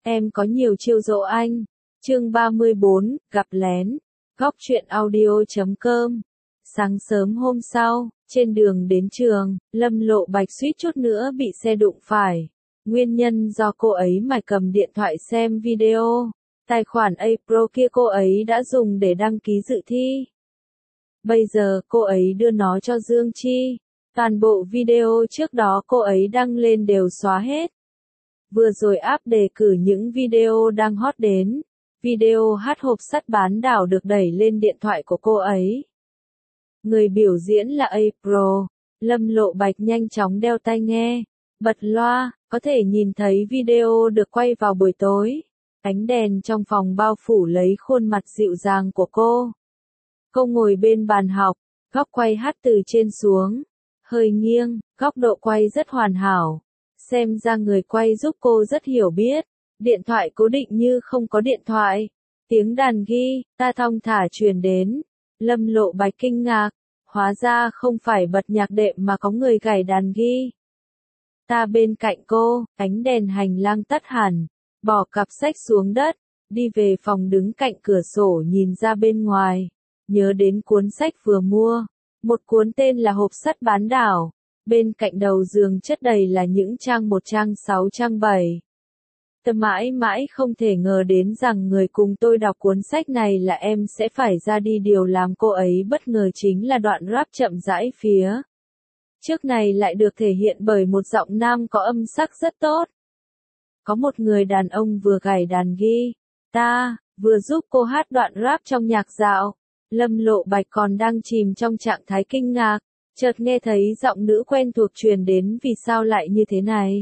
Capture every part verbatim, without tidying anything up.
Em có nhiều chiêu dỗ anh. Chương ba mươi bốn, gặp lén. Góc truyện audio chấm com. Sáng sớm hôm sau, trên đường đến trường, Lâm Lộ Bạch suýt chút nữa bị xe đụng phải. Nguyên nhân do cô ấy mải cầm điện thoại xem video. Tài khoản A Pro kia cô ấy đã dùng để đăng ký dự thi. Bây giờ cô ấy đưa nó cho Dương Chi. Toàn bộ video trước đó cô ấy đăng lên đều xóa hết. Vừa rồi app đề cử những video đang hot đến. Video hát hộp sắt bán đảo được đẩy lên điện thoại của cô ấy. Người biểu diễn là A Pro. Lâm Lộ Bạch nhanh chóng đeo tai nghe, bật loa, có thể nhìn thấy video được quay vào buổi tối. Ánh đèn trong phòng bao phủ lấy khuôn mặt dịu dàng của cô. Cô ngồi bên bàn học, góc quay hát từ trên xuống, hơi nghiêng, góc độ quay rất hoàn hảo. Xem ra người quay giúp cô rất hiểu biết. Điện thoại cố định như không có điện thoại. Tiếng đàn ghi, ta thong thả truyền đến. Lâm Lộ Bạch kinh ngạc, hóa ra không phải bật nhạc đệm mà có người gảy đàn ghi. Ta bên cạnh cô, ánh đèn hành lang tắt hẳn, bỏ cặp sách xuống đất, đi về phòng đứng cạnh cửa sổ nhìn ra bên ngoài, nhớ đến cuốn sách vừa mua, một cuốn tên là Hộp sắt bán đảo, bên cạnh đầu giường chất đầy là những trang một trang sáu trang bảy. Ta mãi mãi không thể ngờ đến rằng người cùng tôi đọc cuốn sách này là em sẽ phải ra đi. Điều làm cô ấy bất ngờ chính là đoạn rap chậm rãi phía trước này lại được thể hiện bởi một giọng nam có âm sắc rất tốt. Có một người đàn ông vừa gảy đàn ghi, ta, vừa giúp cô hát đoạn rap trong nhạc dạo. Lâm Lộ Bạch còn đang chìm trong trạng thái kinh ngạc, chợt nghe thấy giọng nữ quen thuộc truyền đến. Vì sao lại như thế này?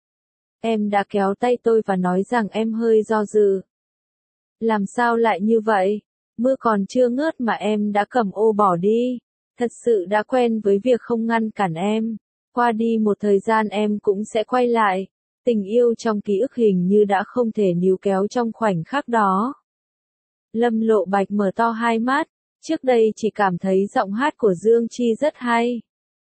Em đã kéo tay tôi và nói rằng em hơi do dự. Làm sao lại như vậy? Mưa còn chưa ngớt mà em đã cầm ô bỏ đi. Thật sự đã quen với việc không ngăn cản em. Qua đi một thời gian em cũng sẽ quay lại. Tình yêu trong ký ức hình như đã không thể níu kéo trong khoảnh khắc đó. Lâm Lộ Bạch mở to hai mắt. Trước đây chỉ cảm thấy giọng hát của Dương Chi rất hay.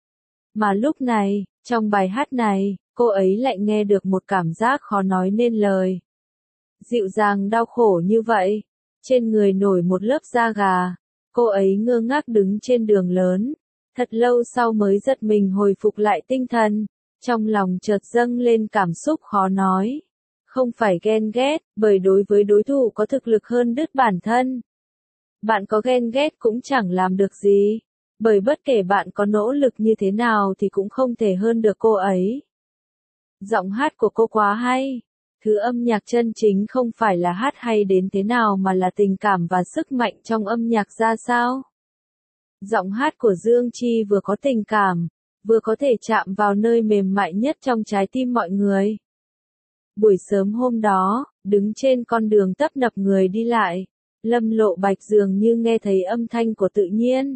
Mà lúc này, trong bài hát này, cô ấy lại nghe được một cảm giác khó nói nên lời. Dịu dàng đau khổ như vậy, trên người nổi một lớp da gà. Cô ấy ngơ ngác đứng trên đường lớn, thật lâu sau mới giật mình hồi phục lại tinh thần, trong lòng chợt dâng lên cảm xúc khó nói. Không phải ghen ghét, bởi đối với đối thủ có thực lực hơn đứt bản thân. Bạn có ghen ghét cũng chẳng làm được gì, bởi bất kể bạn có nỗ lực như thế nào thì cũng không thể hơn được cô ấy. Giọng hát của cô quá hay. Thứ âm nhạc chân chính không phải là hát hay đến thế nào mà là tình cảm và sức mạnh trong âm nhạc ra sao. Giọng hát của Dương Chi vừa có tình cảm, vừa có thể chạm vào nơi mềm mại nhất trong trái tim mọi người. Buổi sớm hôm đó, đứng trên con đường tấp nập người đi lại, Lâm Lộ Bạch dường như nghe thấy âm thanh của tự nhiên.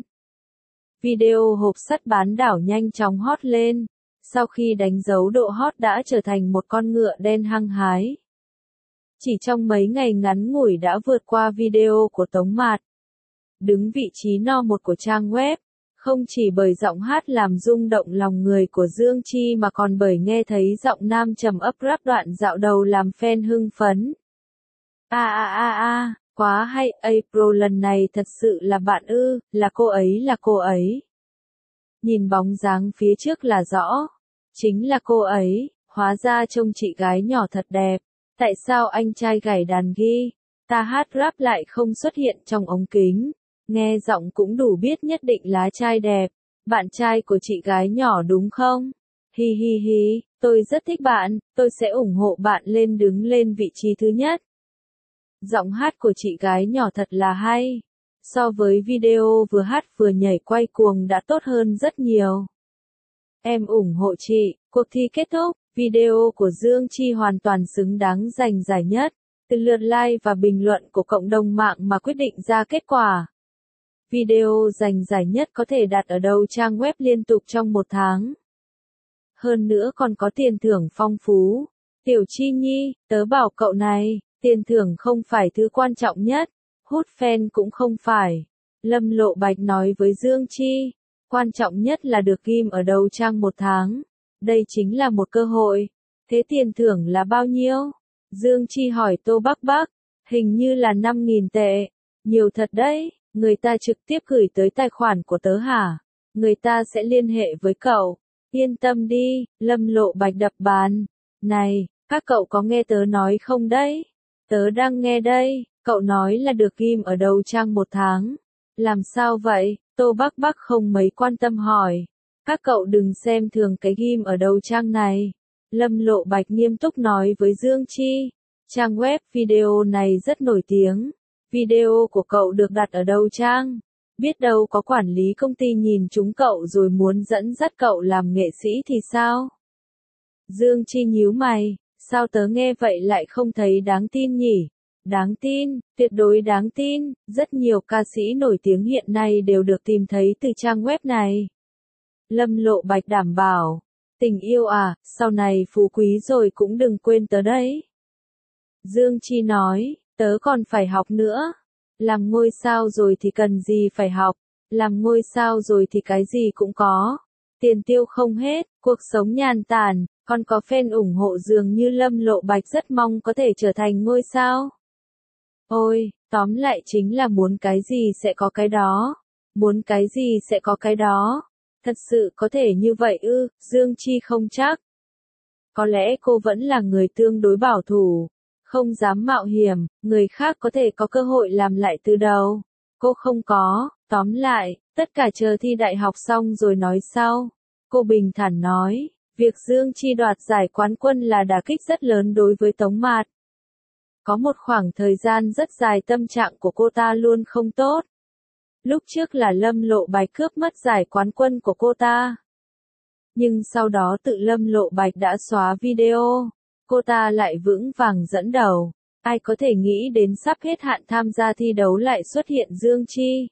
Video hộp sắt bán đảo nhanh chóng hot lên. Sau khi đánh dấu độ hot đã trở thành một con ngựa đen hăng hái. Chỉ trong mấy ngày ngắn ngủi đã vượt qua video của Tống Mạt. Đứng vị trí no một của trang web, không chỉ bởi giọng hát làm rung động lòng người của Dương Chi mà còn bởi nghe thấy giọng nam trầm ấp rap đoạn dạo đầu làm fan hưng phấn. A a a a, quá hay, A Pro lần này thật sự là bạn ư, là cô ấy là cô ấy. Nhìn bóng dáng phía trước là rõ. Chính là cô ấy, hóa ra trông chị gái nhỏ thật đẹp. Tại sao anh trai gảy đàn ghi, ta hát rap lại không xuất hiện trong ống kính? Nghe giọng cũng đủ biết nhất định là trai đẹp. Bạn trai của chị gái nhỏ đúng không? Hi hi hi, tôi rất thích bạn, tôi sẽ ủng hộ bạn lên đứng lên vị trí thứ nhất. Giọng hát của chị gái nhỏ thật là hay. So với video vừa hát vừa nhảy quay cuồng đã tốt hơn rất nhiều. Em ủng hộ chị. Cuộc thi kết thúc, video của Dương Chi hoàn toàn xứng đáng giành giải nhất. Từ lượt like và bình luận của cộng đồng mạng mà quyết định ra kết quả. Video giành giải nhất có thể đặt ở đầu trang web liên tục trong một tháng. Hơn nữa còn có tiền thưởng phong phú. Tiểu Chi Nhi, tớ bảo cậu này, tiền thưởng không phải thứ quan trọng nhất, hút fan cũng không phải. Lâm Lộ Bạch nói với Dương Chi. Quan trọng nhất là được ghim ở đầu trang một tháng. Đây chính là một cơ hội. Thế tiền thưởng là bao nhiêu? Dương Chi hỏi Tô Bắc Bắc, hình như là năm nghìn tệ, nhiều thật đấy, người ta trực tiếp gửi tới tài khoản của tớ hả? Người ta sẽ liên hệ với cậu, yên tâm đi, Lâm Lộ Bạch đập bàn, này, các cậu có nghe tớ nói không đấy? Tớ đang nghe đây, cậu nói là được ghim ở đầu trang một tháng, làm sao vậy? Tô Bắc Bắc không mấy quan tâm hỏi, các cậu đừng xem thường cái ghim ở đầu trang này. Lâm Lộ Bạch nghiêm túc nói với Dương Chi, trang web video này rất nổi tiếng, video của cậu được đặt ở đầu trang, biết đâu có quản lý công ty nhìn chúng cậu rồi muốn dẫn dắt cậu làm nghệ sĩ thì sao? Dương Chi nhíu mày, sao tớ nghe vậy lại không thấy đáng tin nhỉ? Đáng tin, tuyệt đối đáng tin, rất nhiều ca sĩ nổi tiếng hiện nay đều được tìm thấy từ trang web này. Lâm Lộ Bạch đảm bảo, tình yêu à, sau này phú quý rồi cũng đừng quên tớ đấy. Dương Chi nói, tớ còn phải học nữa. Làm ngôi sao rồi thì cần gì phải học, làm ngôi sao rồi thì cái gì cũng có. Tiền tiêu không hết, cuộc sống nhàn tản, còn có fan ủng hộ dường như Lâm Lộ Bạch rất mong có thể trở thành ngôi sao. Ôi, tóm lại chính là muốn cái gì sẽ có cái đó. Muốn cái gì sẽ có cái đó. Thật sự có thể như vậy ư, Dương Chi không chắc. Có lẽ cô vẫn là người tương đối bảo thủ, không dám mạo hiểm, người khác có thể có cơ hội làm lại từ đầu. Cô không có, tóm lại, tất cả chờ thi đại học xong rồi nói sau. Cô bình thản nói, việc Dương Chi đoạt giải quán quân là đả kích rất lớn đối với Tống Mạt. Có một khoảng thời gian rất dài tâm trạng của cô ta luôn không tốt. Lúc trước là Lâm Lộ Bạch cướp mất giải quán quân của cô ta. Nhưng sau đó tự Lâm Lộ Bạch đã xóa video. Cô ta lại vững vàng dẫn đầu. Ai có thể nghĩ đến sắp hết hạn tham gia thi đấu lại xuất hiện Dương Chi.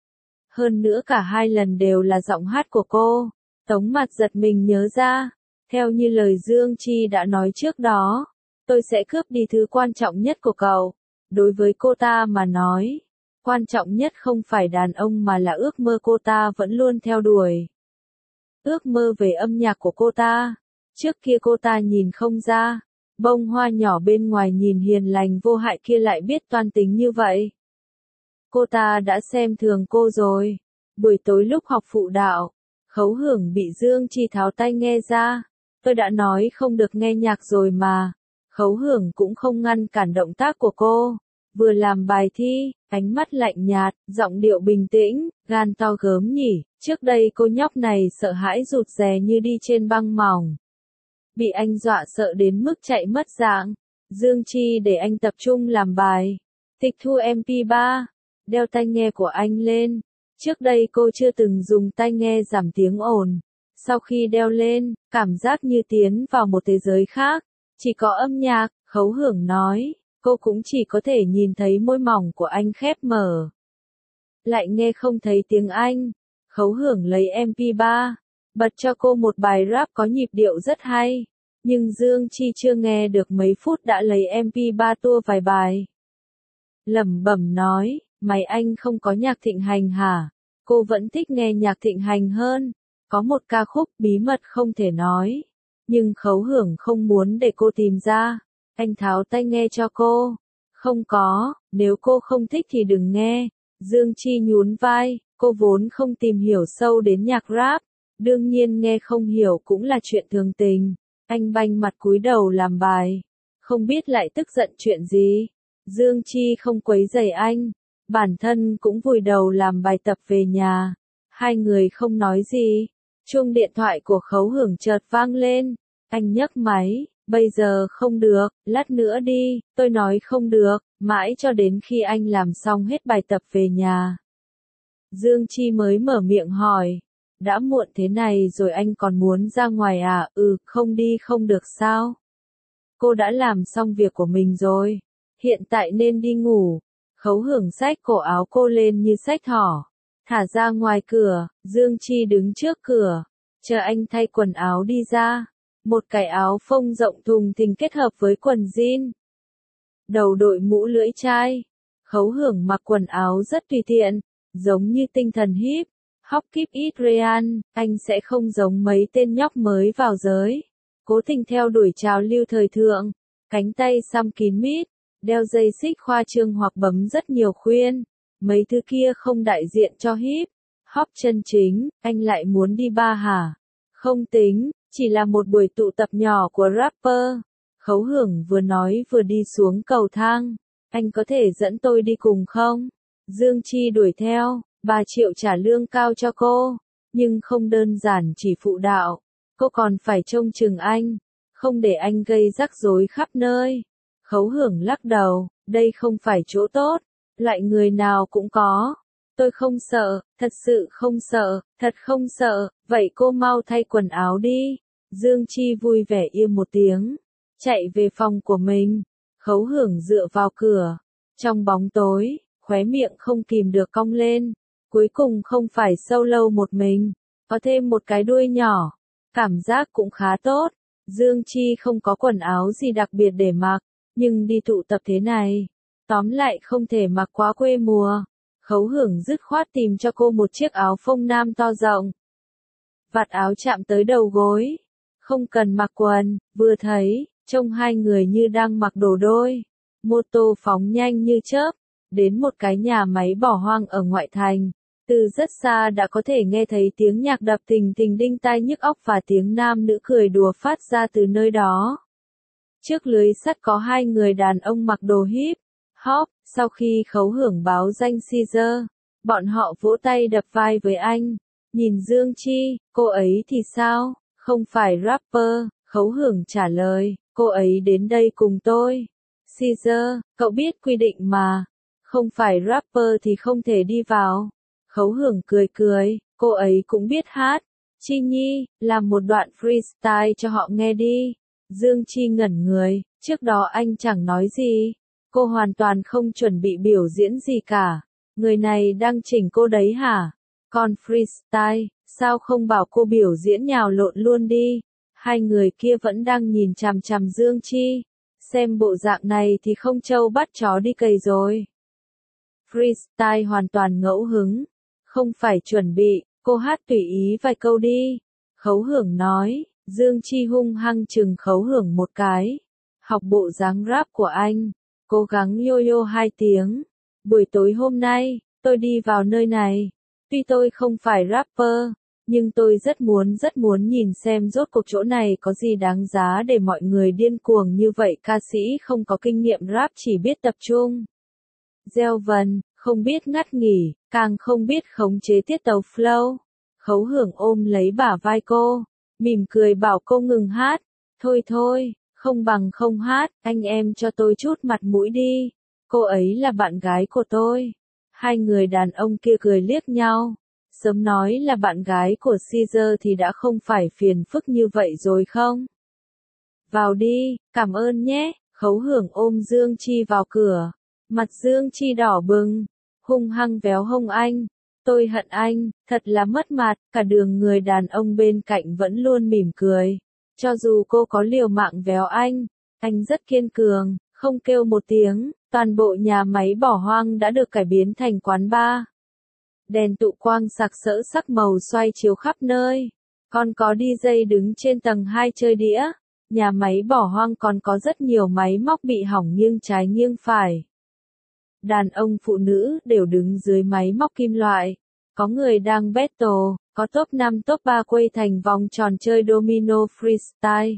Hơn nữa cả hai lần đều là giọng hát của cô. Tống Mạt giật mình nhớ ra. Theo như lời Dương Chi đã nói trước đó, tôi sẽ cướp đi thứ quan trọng nhất của cậu. Đối với cô ta mà nói, quan trọng nhất không phải đàn ông mà là ước mơ cô ta vẫn luôn theo đuổi. Ước mơ về âm nhạc của cô ta. Trước kia cô ta nhìn không ra, bông hoa nhỏ bên ngoài nhìn hiền lành vô hại kia lại biết toan tính như vậy. Cô ta đã xem thường cô rồi. Buổi tối lúc học phụ đạo, Khấu Hưởng bị Dương Chi tháo tai nghe ra. Tôi đã nói không được nghe nhạc rồi mà. Khấu Hưởng cũng không ngăn cản động tác của cô. Vừa làm bài thi, ánh mắt lạnh nhạt, giọng điệu bình tĩnh, gan to gớm nhỉ. Trước đây cô nhóc này sợ hãi rụt rè như đi trên băng mỏng. Bị anh dọa sợ đến mức chạy mất dạng. Dương Chi để anh tập trung làm bài. Tịch thu em pê ba. Đeo tai nghe của anh lên. Trước đây cô chưa từng dùng tai nghe giảm tiếng ồn. Sau khi đeo lên, cảm giác như tiến vào một thế giới khác. Chỉ có âm nhạc, Khấu Hưởng nói. Cô cũng chỉ có thể nhìn thấy môi mỏng của anh khép mở. Lại nghe không thấy tiếng Anh. Khấu Hưởng lấy em pê ba, bật cho cô một bài rap có nhịp điệu rất hay. Nhưng Dương Chi chưa nghe được mấy phút đã lấy em pê ba tua vài bài. Lẩm bẩm nói, mày anh không có nhạc thịnh hành hả? Cô vẫn thích nghe nhạc thịnh hành hơn. Có một ca khúc bí mật không thể nói. Nhưng Khấu Hưởng không muốn để cô tìm ra. Anh tháo tai nghe cho cô. Không có, nếu cô không thích thì đừng nghe. Dương Chi nhún vai, cô vốn không tìm hiểu sâu đến nhạc rap. Đương nhiên nghe không hiểu cũng là chuyện thường tình. Anh banh mặt cúi đầu làm bài. Không biết lại tức giận chuyện gì. Dương Chi không quấy rầy anh. Bản thân cũng vùi đầu làm bài tập về nhà. Hai người không nói gì. Chuông điện thoại của Khấu Hưởng chợt vang lên. Anh nhấc máy. Bây giờ không được, lát nữa đi, tôi nói không được, mãi cho đến khi anh làm xong hết bài tập về nhà. Dương Chi mới mở miệng hỏi, đã muộn thế này rồi anh còn muốn ra ngoài à? Ừ, không đi không được sao? Cô đã làm xong việc của mình rồi, hiện tại nên đi ngủ. Khấu Hưởng xách cổ áo cô lên như xách thỏ, thả ra ngoài cửa. Dương Chi đứng trước cửa, chờ anh thay quần áo đi ra. Một cái áo phông rộng thùng thình kết hợp với quần jean. Đầu đội mũ lưỡi chai. Khấu Hưởng mặc quần áo rất tùy tiện, giống như tinh thần hip, hop keep it real, anh sẽ không giống mấy tên nhóc mới vào giới. Cố tình theo đuổi trào lưu thời thượng. cánh tay xăm kín mít, đeo dây xích khoa trương hoặc bấm rất nhiều khuyên. Mấy thứ kia không đại diện cho hip hop chân chính. Anh lại muốn đi bar hả? Không tính, chỉ là một buổi tụ tập nhỏ của rapper. Khấu Hưởng vừa nói vừa đi xuống cầu thang. Anh có thể dẫn tôi đi cùng không? Dương Chi đuổi theo, ba triệu trả lương cao cho cô. Nhưng không đơn giản chỉ phụ đạo. Cô còn phải trông chừng anh. Không để anh gây rắc rối khắp nơi. Khấu Hưởng lắc đầu, đây không phải chỗ tốt. Loại người nào cũng có. Tôi không sợ, thật sự không sợ, thật không sợ. Vậy cô mau thay quần áo đi. Dương Chi vui vẻ im một tiếng. Chạy về phòng của mình. Khấu Hưởng dựa vào cửa. Trong bóng tối, khóe miệng không kìm được cong lên. Cuối cùng không phải solo một mình. Có thêm một cái đuôi nhỏ. Cảm giác cũng khá tốt. Dương Chi không có quần áo gì đặc biệt để mặc. Nhưng đi tụ tập thế này. Tóm lại không thể mặc quá quê mùa. Khấu Hưởng dứt khoát tìm cho cô một chiếc áo phông nam to rộng. Vạt áo chạm tới đầu gối. Không cần mặc quần, vừa thấy, trông hai người như đang mặc đồ đôi. Mô tô phóng nhanh như chớp, đến một cái nhà máy bỏ hoang ở ngoại thành. Từ rất xa đã có thể nghe thấy tiếng nhạc đập thình thình đinh tai nhức óc và tiếng nam nữ cười đùa phát ra từ nơi đó. Trước lưới sắt có hai người đàn ông mặc đồ hip hop. Sau khi Khấu Hưởng báo danh Caesar, bọn họ vỗ tay đập vai với anh. Nhìn Dương Chi, cô ấy thì sao? Không phải rapper. Khấu Hưởng trả lời, cô ấy đến đây cùng tôi. Caesar, cậu biết quy định mà. Không phải rapper thì không thể đi vào. Khấu Hưởng cười cười, cô ấy cũng biết hát. Chi Nhi, làm một đoạn freestyle cho họ nghe đi. Dương Chi ngẩn người, trước đó anh chẳng nói gì. Cô hoàn toàn không chuẩn bị biểu diễn gì cả. Người này đang chỉnh cô đấy hả? Còn freestyle, sao không bảo cô biểu diễn nhào lộn luôn đi? Hai người kia vẫn đang nhìn chằm chằm Dương Chi. Xem bộ dạng này thì không trâu bắt chó đi cày rồi. Freestyle hoàn toàn ngẫu hứng. Không phải chuẩn bị, cô hát tùy ý vài câu đi. Khấu Hưởng nói. Dương Chi hung hăng chừng Khấu Hưởng một cái. Học bộ dáng rap của anh. Cố gắng yo-yo hai tiếng. Buổi tối hôm nay, tôi đi vào nơi này. Tuy tôi không phải rapper, nhưng tôi rất muốn rất muốn nhìn xem rốt cuộc chỗ này có gì đáng giá để mọi người điên cuồng như vậy. Ca sĩ không có kinh nghiệm rap chỉ biết tập trung. Gieo vần, không biết ngắt nghỉ, càng không biết khống chế tiết tấu flow. Khấu Hưởng ôm lấy bả vai cô, mỉm cười bảo cô ngừng hát. Thôi thôi. Không bằng không hát, anh em cho tôi chút mặt mũi đi. Cô ấy là bạn gái của tôi. Hai người đàn ông kia cười liếc nhau. Sớm nói là bạn gái của Caesar thì đã không phải phiền phức như vậy rồi không? Vào đi, cảm ơn nhé. Khấu Hưởng ôm Dương Chi vào cửa. Mặt Dương Chi đỏ bừng, hung hăng véo hông anh. Tôi hận anh, thật là mất mặt. Cả đường người đàn ông bên cạnh vẫn luôn mỉm cười. Cho dù cô có liều mạng véo anh, anh rất kiên cường, không kêu một tiếng. Toàn bộ nhà máy bỏ hoang đã được cải biến thành quán bar. Đèn tụ quang sặc sỡ sắc màu xoay chiếu khắp nơi. Còn có đi jây đứng trên tầng hai chơi đĩa. Nhà máy bỏ hoang còn có rất nhiều máy móc bị hỏng nghiêng trái nghiêng phải. Đàn ông phụ nữ đều đứng dưới máy móc kim loại. Có người đang battle, có top năm top ba quay thành vòng tròn chơi domino freestyle.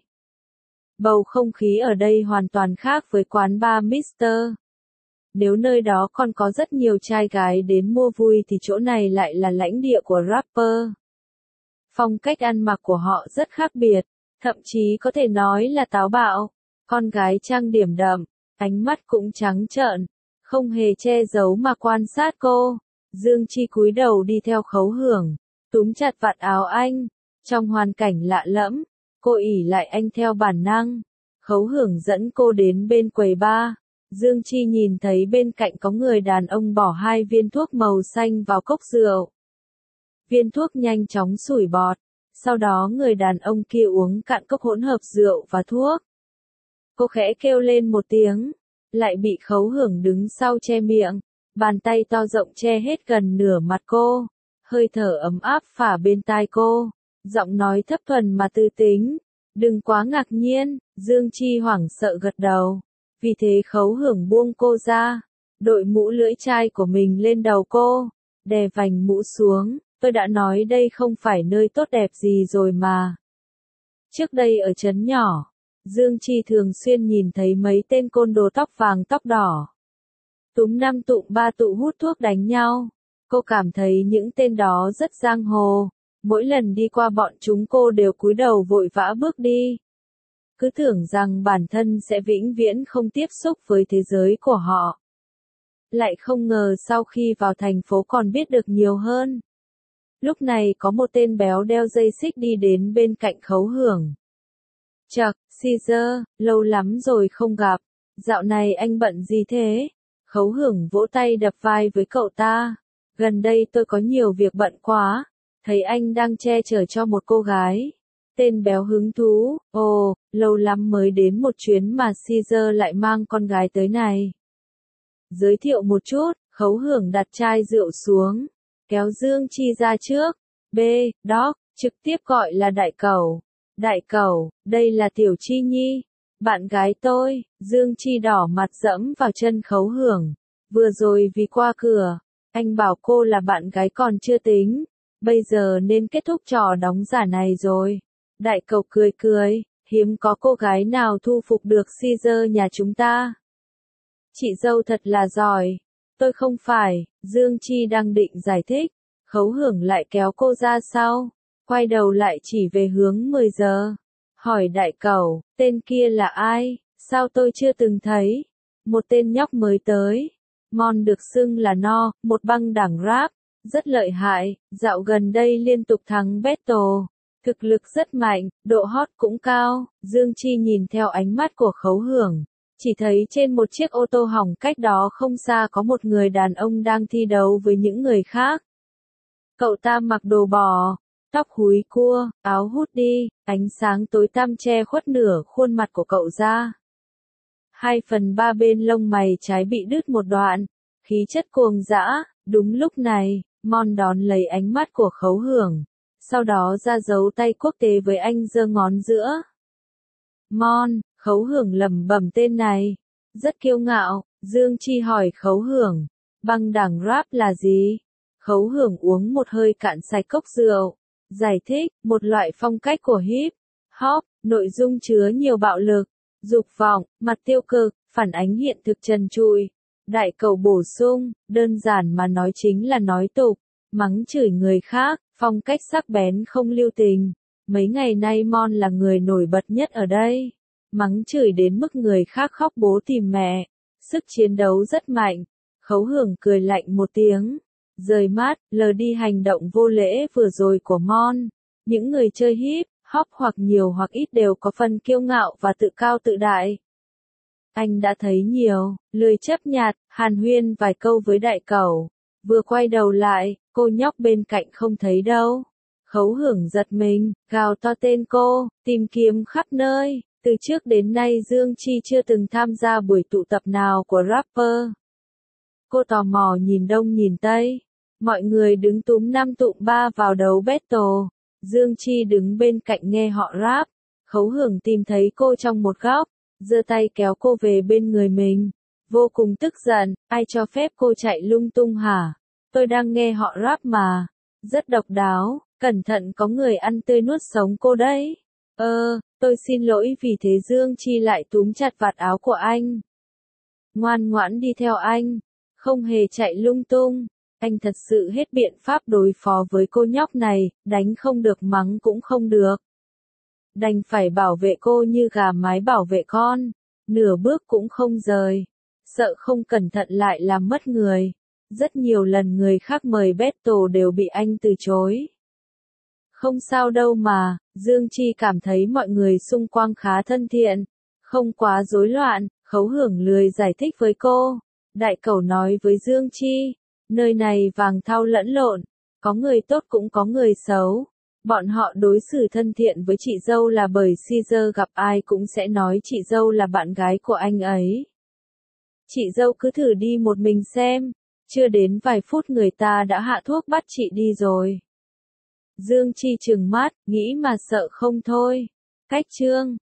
Bầu không khí ở đây hoàn toàn khác với quán bar Mister Nếu nơi đó còn có rất nhiều trai gái đến mua vui thì chỗ này lại là lãnh địa của rapper. Phong cách ăn mặc của họ rất khác biệt, thậm chí có thể nói là táo bạo. Con gái trang điểm đậm, ánh mắt cũng trắng trợn, không hề che giấu mà quan sát cô. Dương Chi cúi đầu đi theo Khấu Hưởng, túm chặt vạt áo anh. Trong hoàn cảnh lạ lẫm, cô ỷ lại anh theo bản năng. Khấu Hưởng dẫn cô đến bên quầy bar. Dương Chi nhìn thấy bên cạnh có người đàn ông bỏ hai viên thuốc màu xanh vào cốc rượu. Viên thuốc nhanh chóng sủi bọt. Sau đó người đàn ông kia uống cạn cốc hỗn hợp rượu và thuốc. Cô khẽ kêu lên một tiếng, lại bị Khấu Hưởng đứng sau che miệng. Bàn tay to rộng che hết gần nửa mặt cô. Hơi thở ấm áp phả bên tai cô. Giọng nói thấp thuần mà tư tính. Đừng quá ngạc nhiên, Dương Chi hoảng sợ gật đầu. Vì thế Khấu Hưởng buông cô ra, đội mũ lưỡi chai của mình lên đầu cô, đè vành mũ xuống. Tôi đã nói đây không phải nơi tốt đẹp gì rồi mà. Trước đây ở trấn nhỏ, Dương Chi thường xuyên nhìn thấy mấy tên côn đồ tóc vàng tóc đỏ. Túm năm tụm ba tụ hút thuốc đánh nhau. Cô cảm thấy những tên đó rất giang hồ. Mỗi lần đi qua bọn chúng cô đều cúi đầu vội vã bước đi. Cứ tưởng rằng bản thân sẽ vĩnh viễn không tiếp xúc với thế giới của họ. Lại không ngờ sau khi vào thành phố còn biết được nhiều hơn. Lúc này có một tên béo đeo dây xích đi đến bên cạnh Khấu Hưởng. Chậc, Caesar, lâu lắm rồi không gặp. Dạo này anh bận gì thế? Khấu Hưởng vỗ tay đập vai với cậu ta. Gần đây tôi có nhiều việc bận quá. Thấy anh đang che chở cho một cô gái. Tên béo hứng thú. Ồ, lâu lắm mới đến một chuyến mà Caesar lại mang con gái tới này. Giới thiệu một chút, Khấu Hưởng đặt chai rượu xuống. Kéo Dương Chi ra trước. B, Doc, trực tiếp gọi là đại cẩu. Đại cẩu, đây là Tiểu Chi Nhi. Bạn gái tôi. Dương Chi đỏ mặt dẫm vào chân Khấu Hưởng. Vừa rồi vì qua cửa, anh bảo cô là bạn gái còn chưa tính. Bây giờ nên kết thúc trò đóng giả này rồi. Đại cẩu cười cười, hiếm có cô gái nào thu phục được Caesar nhà chúng ta. Chị dâu thật là giỏi. Tôi không phải. Dương Chi đang định giải thích. Khấu Hưởng lại kéo cô ra sau. Quay đầu lại chỉ về hướng mười giờ. Hỏi đại cẩu, tên kia là ai? Sao tôi chưa từng thấy? Một tên nhóc mới tới. Mon được xưng là No, một băng đảng rap. Rất lợi hại, dạo gần đây liên tục thắng battle. Thực lực rất mạnh, độ hot cũng cao. Dương Chi nhìn theo ánh mắt của Khấu Hưởng. Chỉ thấy trên một chiếc ô tô hỏng cách đó không xa có một người đàn ông đang thi đấu với những người khác. Cậu ta mặc đồ bò, tóc húi cua, áo hút đi, ánh sáng tối tăm che khuất nửa khuôn mặt của cậu ra. Hai phần ba bên lông mày trái bị đứt một đoạn, khí chất cuồng dã. Đúng lúc này, Mon đón lấy ánh mắt của Khấu Hưởng, sau đó ra dấu tay quốc tế với anh giơ ngón giữa. Mon, Khấu Hưởng lẩm bẩm tên này, rất kiêu ngạo. Dương Chi hỏi Khấu Hưởng, băng đảng rap là gì? Khấu Hưởng uống một hơi cạn sạch cốc rượu, giải thích, một loại phong cách của hip hop, nội dung chứa nhiều bạo lực, dục vọng, mặt tiêu cực, phản ánh hiện thực trần trụi. Đại cẩu bổ sung, đơn giản mà nói chính là nói tục, mắng chửi người khác, phong cách sắc bén không lưu tình. Mấy ngày nay Mon là người nổi bật nhất ở đây. Mắng chửi đến mức người khác khóc bố tìm mẹ. Sức chiến đấu rất mạnh. Khấu Hưởng cười lạnh một tiếng. Rời mắt, lờ đi hành động vô lễ vừa rồi của Mon. Những người chơi hip hop hoặc nhiều hoặc ít đều có phần kiêu ngạo và tự cao tự đại. Anh đã thấy nhiều, lười chấp nhặt, hàn huyên vài câu với đại cẩu. Vừa quay đầu lại, cô nhóc bên cạnh không thấy đâu. Khấu Hưởng giật mình, gào to tên cô, tìm kiếm khắp nơi. Từ trước đến nay Dương Chi chưa từng tham gia buổi tụ tập nào của rapper. Cô tò mò nhìn đông nhìn tây. Mọi người đứng túm năm tụm ba vào đấu battle. Dương Chi đứng bên cạnh nghe họ rap. Khấu Hưởng tìm thấy cô trong một góc, giơ tay kéo cô về bên người mình. Vô cùng tức giận, ai cho phép cô chạy lung tung hả? Tôi đang nghe họ rap mà. Rất độc đáo, cẩn thận có người ăn tươi nuốt sống cô đấy. Ơ, tôi xin lỗi vì thế. Dương Chi lại túm chặt vạt áo của anh. Ngoan ngoãn đi theo anh, không hề chạy lung tung. Anh thật sự hết biện pháp đối phó với cô nhóc này, đánh không được mắng cũng không được. Đành phải bảo vệ cô như gà mái bảo vệ con, nửa bước cũng không rời. Sợ không cẩn thận lại làm mất người. Rất nhiều lần người khác mời battle đều bị anh từ chối. Không sao đâu mà, Dương Chi cảm thấy mọi người xung quanh khá thân thiện, không quá rối loạn. Khấu Hưởng lười giải thích với cô. Đại cẩu nói với Dương Chi, nơi này vàng thau lẫn lộn, có người tốt cũng có người xấu. Bọn họ đối xử thân thiện với chị dâu là bởi Caesar gặp ai cũng sẽ nói chị dâu là bạn gái của anh ấy. Chị dâu cứ thử đi một mình xem, chưa đến vài phút người ta đã hạ thuốc bắt chị đi rồi. Dương Chi trừng mắt, nghĩ mà sợ không thôi. Cách chương